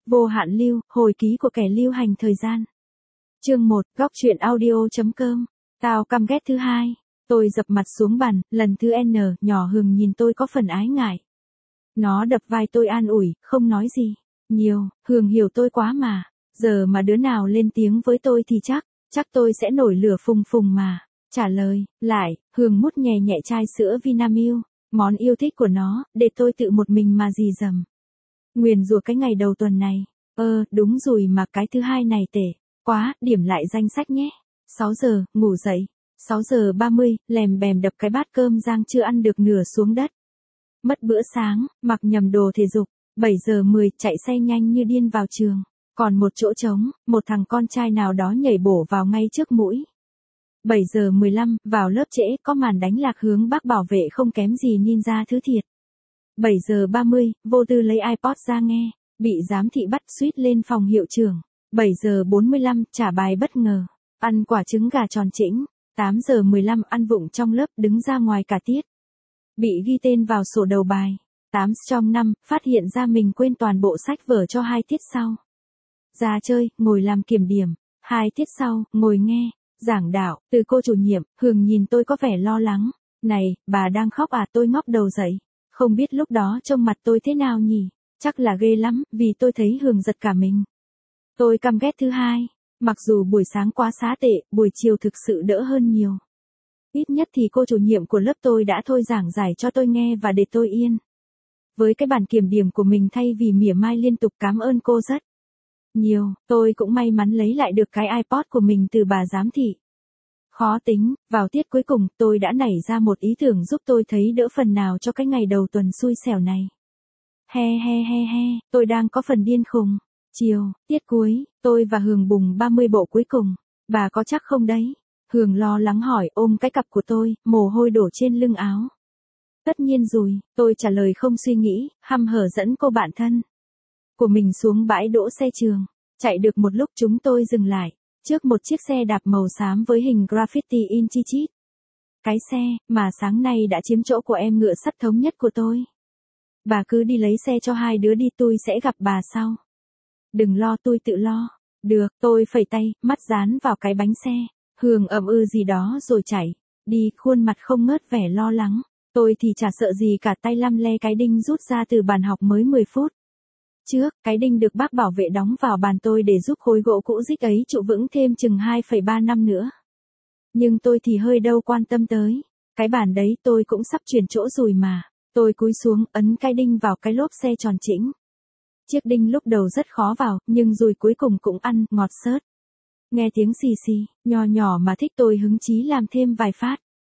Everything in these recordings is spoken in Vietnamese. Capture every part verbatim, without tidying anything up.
Vô hạn lưu, hồi ký của kẻ lưu hành thời gian. Chương một, góc truyện audio.com. Tao căm ghét thứ hai. Tôi dập mặt xuống bàn, lần thứ N, nhỏ Hường nhìn tôi có phần ái ngại. Nó đập vai tôi an ủi, không nói gì. Nhiều, Hường hiểu tôi quá mà. Giờ mà đứa nào lên tiếng với tôi thì chắc, chắc tôi sẽ nổi lửa phùng phùng mà. Trả lời, lại, Hường mút nhẹ nhẹ chai sữa Vinamilk, món yêu thích của nó, để tôi tự một mình mà rì rầm. Nguyền rủa cái ngày đầu tuần này. Ơ, đúng rồi mà cái thứ hai này tệ quá, điểm lại danh sách nhé. sáu giờ, ngủ dậy. sáu giờ ba mươi, lèm bèm đập cái bát cơm rang chưa ăn được nửa xuống đất. Mất bữa sáng, mặc nhầm đồ thể dục. bảy giờ mười, chạy xe nhanh như điên vào trường. Còn một chỗ trống, một thằng con trai nào đó nhảy bổ vào ngay trước mũi. bảy giờ mười lăm, vào lớp trễ, có màn đánh lạc hướng bác bảo vệ không kém gì ninja thứ thiệt. bảy giờ ba mươi, vô tư lấy iPod ra nghe, bị giám thị bắt suýt lên phòng hiệu trưởng. bảy giờ bốn mươi lăm, trả bài bất ngờ, ăn quả trứng gà tròn chỉnh. tám giờ mười lăm, ăn vụng trong lớp, đứng ra ngoài cả tiết. Bị ghi tên vào sổ đầu bài. tám trong năm, phát hiện ra mình quên toàn bộ sách vở cho hai tiết sau. Ra chơi, ngồi làm kiểm điểm. Hai tiết sau, ngồi nghe, giảng đạo, từ cô chủ nhiệm. Hường nhìn tôi có vẻ lo lắng. Này, bà đang khóc à? Tôi ngóc đầu dậy. Không biết lúc đó trông mặt tôi thế nào nhỉ? Chắc là ghê lắm, vì tôi thấy Hường giật cả mình. Tôi căm ghét thứ hai. Mặc dù buổi sáng quá xá tệ, buổi chiều thực sự đỡ hơn nhiều. Ít nhất thì cô chủ nhiệm của lớp tôi đã thôi giảng giải cho tôi nghe và để tôi yên. Với cái bản kiểm điểm của mình thay vì mỉa mai liên tục, cảm ơn cô rất nhiều. Tôi cũng may mắn lấy lại được cái iPod của mình từ bà giám thị. Khó tính, vào tiết cuối cùng tôi đã nảy ra một ý tưởng giúp tôi thấy đỡ phần nào cho cái ngày đầu tuần xui xẻo này. He he he he, tôi đang có phần điên khùng. Chiều, tiết cuối, tôi và Hường bùng ba mươi bộ cuối cùng. Bà có chắc không đấy? Hường lo lắng hỏi, ôm cái cặp của tôi, mồ hôi đổ trên lưng áo. Tất nhiên rồi, tôi trả lời không suy nghĩ, hăm hở dẫn cô bạn thân của mình xuống bãi đỗ xe trường. Chạy được một lúc chúng tôi dừng lại, trước một chiếc xe đạp màu xám với hình graffiti in chi chít. Cái xe, mà sáng nay đã chiếm chỗ của em ngựa sắt thống nhất của tôi. Bà cứ đi lấy xe cho hai đứa đi, tôi sẽ gặp bà sau. Đừng lo, tôi tự lo. Được, tôi phẩy tay, mắt dán vào cái bánh xe. Hường ậm ừ gì đó rồi chạy đi, khuôn mặt không ngớt vẻ lo lắng. Tôi thì chả sợ gì cả, tay lăm le cái đinh rút ra từ bàn học mới mười phút trước. Cái đinh được bác bảo vệ đóng vào bàn tôi để giúp khối gỗ cũ rích ấy trụ vững thêm chừng hai phẩy ba năm nữa. Nhưng tôi thì hơi đâu quan tâm tới. Cái bàn đấy tôi cũng sắp chuyển chỗ rồi mà. Tôi cúi xuống, ấn cái đinh vào cái lốp xe tròn chỉnh. Chiếc đinh lúc đầu rất khó vào, nhưng rồi cuối cùng cũng ăn, ngọt xớt. Nghe tiếng xì xì, nhỏ nhỏ mà thích, tôi hứng chí làm thêm vài phát.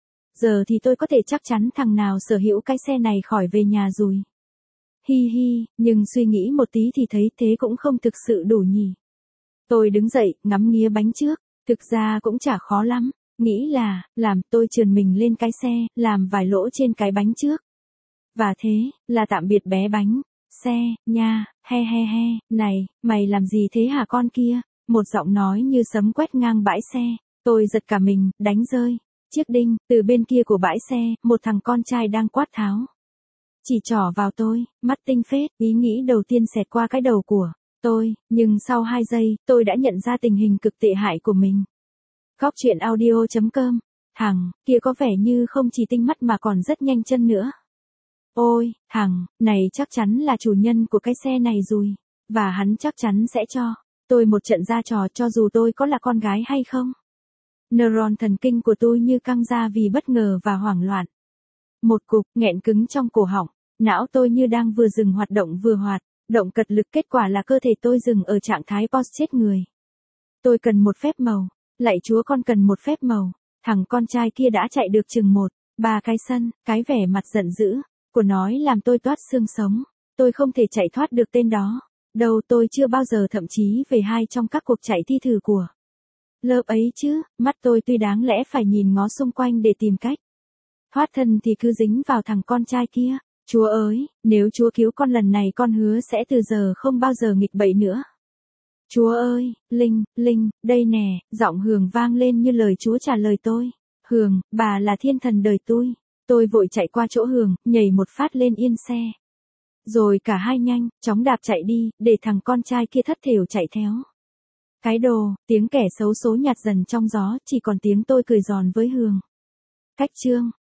Giờ thì tôi có thể chắc chắn thằng nào sở hữu cái xe này khỏi về nhà rồi. Hi hi, nhưng suy nghĩ một tí thì thấy thế cũng không thực sự đủ nhỉ. Tôi đứng dậy, ngắm nghía bánh trước, thực ra cũng chả khó lắm. Nghĩ là, làm, tôi trườn mình lên cái xe, làm vài lỗ trên cái bánh trước. Và thế, là tạm biệt bé bánh xe, nha, he he he, này, mày làm gì thế hả con kia? Một giọng nói như sấm quét ngang bãi xe. Tôi giật cả mình, đánh rơi chiếc đinh. Từ bên kia của bãi xe, một thằng con trai đang quát tháo. Chỉ trỏ vào tôi, mắt tinh phết. Ý nghĩ đầu tiên xẹt qua cái đầu của tôi, nhưng sau hai giây, tôi đã nhận ra tình hình cực tệ hại của mình. Góc truyện audio.com. Thằng kia có vẻ như không chỉ tinh mắt mà còn rất nhanh chân nữa. Ôi, thằng này chắc chắn là chủ nhân của cái xe này rồi. Và hắn chắc chắn sẽ cho tôi một trận ra trò cho dù tôi có là con gái hay không. Neuron thần kinh của tôi như căng ra vì bất ngờ và hoảng loạn. Một cục nghẹn cứng trong cổ họng, não tôi như đang vừa dừng hoạt động vừa hoạt động cật lực, kết quả là cơ thể tôi dừng ở trạng thái pause chết người. Tôi cần một phép màu, lạy Chúa con cần một phép màu. Thằng con trai kia đã chạy được chừng một, ba cái sân, cái vẻ mặt giận dữ của nó làm tôi toát xương sống. Tôi không thể chạy thoát được tên đó. Đâu, tôi chưa bao giờ thậm chí về hai trong các cuộc chạy thi thử của lớp ấy chứ. Mắt tôi tuy đáng lẽ phải nhìn ngó xung quanh để tìm cách thoát thân thì cứ dính vào thằng con trai kia. Chúa ơi, nếu Chúa cứu con lần này con hứa sẽ từ giờ không bao giờ nghịch bậy nữa. Chúa ơi, Linh, Linh, đây nè, giọng Hường vang lên như lời Chúa trả lời tôi. Hường, bà là thiên thần đời tôi. Tôi vội chạy qua chỗ Hường, nhảy một phát lên yên xe. Rồi cả hai nhanh, chóng đạp chạy đi, để thằng con trai kia thất thểu chạy theo. Cái đồ, tiếng kẻ xấu số nhạt dần trong gió, chỉ còn tiếng tôi cười giòn với Hường. Cách chương